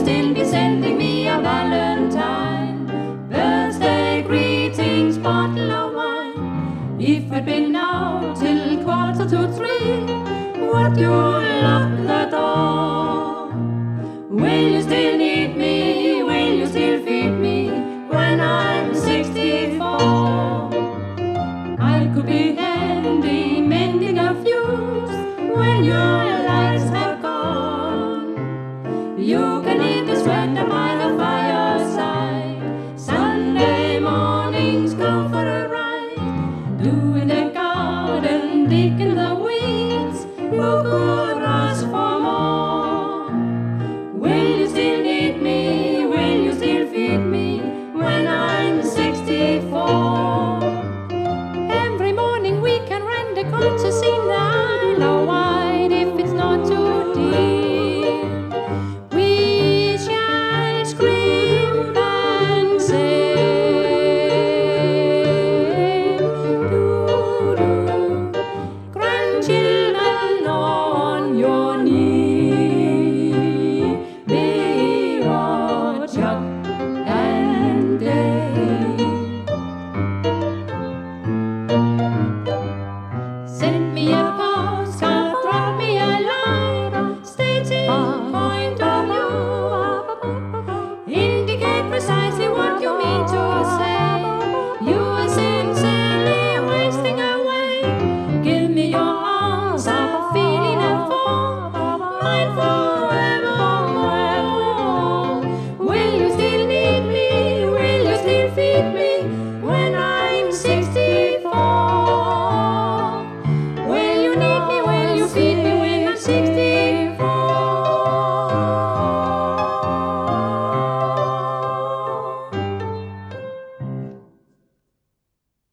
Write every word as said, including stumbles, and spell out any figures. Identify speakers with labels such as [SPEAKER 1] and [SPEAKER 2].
[SPEAKER 1] still be sending me a valentine? Birthday greetings, bottle of wine. If we'd been out till quarter to three, would you lock the door? Will you still need me? Will you still feed me when I'm sixty-four? I could be handy mending a fuse when your lights have gone. You can eat the sweater by the fireside. Sunday mornings go for a ride, doing the garden, digging the weeds. Who could ask for more? Will you still need me? Will you still feed me when I'm sixty-four? Every morning we can rent a cottage in the Isle of Wight if it's not too deep. We shall scream and sing, doo-doo, grandchildren on your knee, be your Chuck and Dave. Send me a postcard, drop me a line, stating point of view. Indicate precisely what you mean to say. You are sincerely wasting away. Give me your arms, I'm feeling a fall, mine forevermore. Will you still need me? Will you still feed me when I